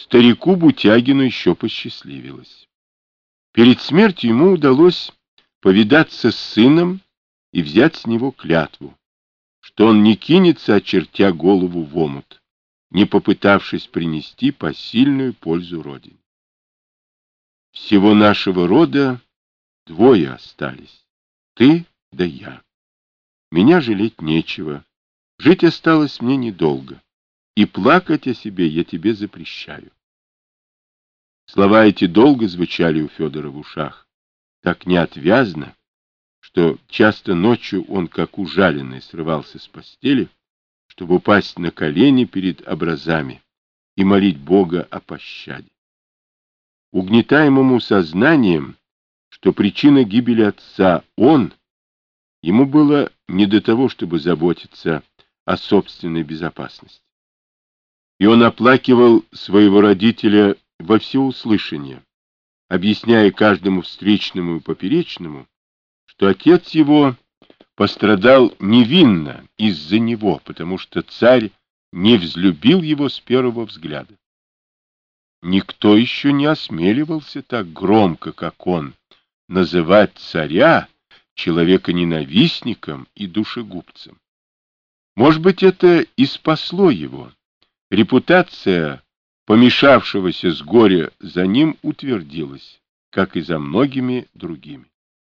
Старику Бутягину еще посчастливилось. Перед смертью ему удалось повидаться с сыном и взять с него клятву, что он не кинется, очертя голову в омут, не попытавшись принести посильную пользу родине. Всего нашего рода двое остались, ты да я. Меня жалеть нечего, жить осталось мне недолго, и плакать о себе я тебе запрещаю. Слова эти долго звучали у Федора в ушах, так неотвязно, что часто ночью он, как ужаленный, срывался с постели, чтобы упасть на колени перед образами и молить Бога о пощаде. Угнетаемому сознанием, что причина гибели отца он, ему было не до того, чтобы заботиться о собственной безопасности. И он оплакивал своего родителя во всеуслышание, объясняя каждому встречному и поперечному, что отец его пострадал невинно из-за него, потому что царь не взлюбил его с первого взгляда. Никто еще не осмеливался так громко, как он, называть царя человеконенавистником и душегубцем. Может быть, это и спасло его. Репутация помешавшегося с горя за ним утвердилась, как и за многими другими.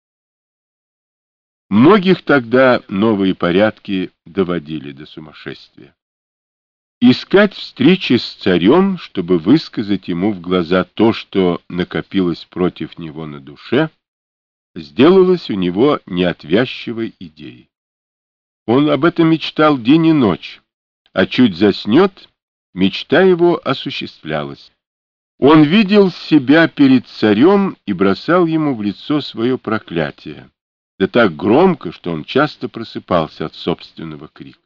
Многих тогда новые порядки доводили до сумасшествия. Искать встречи с царем, чтобы высказать ему в глаза то, что накопилось против него на душе, сделалось у него неотвязчивой идеей. Он об этом мечтал день и ночь, а чуть заснет, мечта его осуществлялась. Он видел себя перед царем и бросал ему в лицо свое проклятие, да так громко, что он часто просыпался от собственного крика.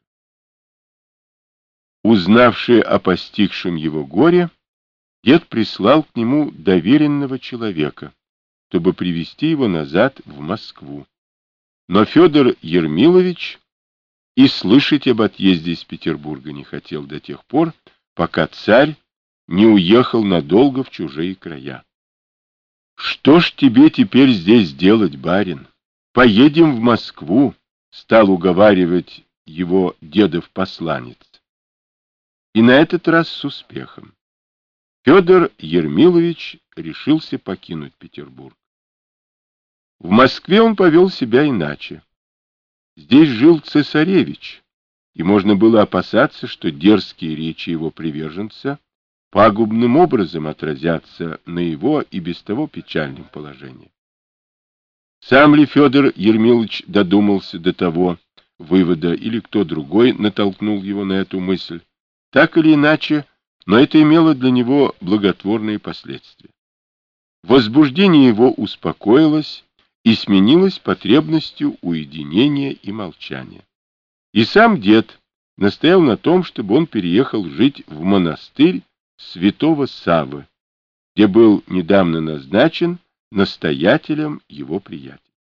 Узнавший о постигшем его горе, дед прислал к нему доверенного человека, чтобы привести его назад в Москву. Но Федор Ермилович и слышать об отъезде из Петербурга не хотел до тех пор, пока царь не уехал надолго в чужие края. — Что ж тебе теперь здесь делать, барин? Поедем в Москву, — стал уговаривать его дедов посланец. И на этот раз с успехом. Федор Ермилович решился покинуть Петербург. В Москве он повел себя иначе. Здесь жил цесаревич, и можно было опасаться, что дерзкие речи его приверженца пагубным образом отразятся на его и без того печальном положении. Сам ли Федор Ермилович додумался до того вывода, или кто другой натолкнул его на эту мысль, так или иначе, но это имело для него благотворные последствия. Возбуждение его успокоилось и сменилось потребностью уединения и молчания. И сам дед настоял на том, чтобы он переехал жить в монастырь святого Саввы, где был недавно назначен настоятелем его приятель.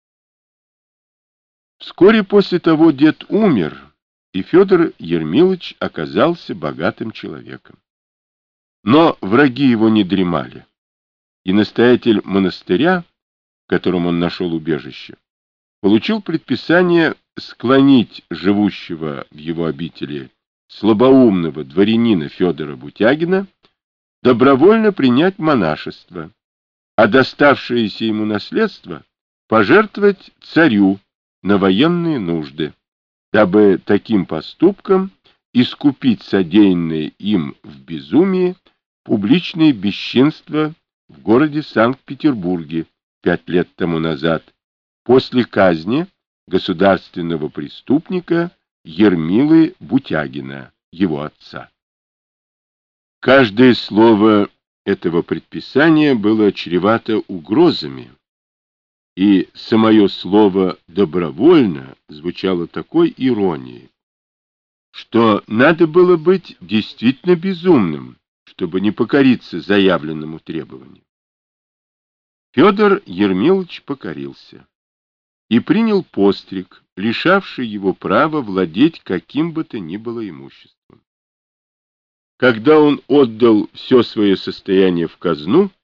Вскоре после того дед умер, и Федор Ермилович оказался богатым человеком. Но враги его не дремали, и настоятель монастыря, в котором он нашел убежище, получил предписание склонить живущего в его обители слабоумного дворянина Федора Бутягина добровольно принять монашество, а доставшееся ему наследство пожертвовать царю на военные нужды, дабы таким поступком искупить содеянное им в безумии публичное бесчинство в городе Санкт-Петербурге 5 лет тому назад, после казни государственного преступника Ермилы Бутягина, его отца. Каждое слово этого предписания было чревато угрозами, и самое слово «добровольно» звучало такой иронией, что надо было быть действительно безумным, чтобы не покориться заявленному требованию. Федор Ермилович покорился и принял постриг, лишавший его права владеть каким бы то ни было имуществом. Когда он отдал все свое состояние в казну,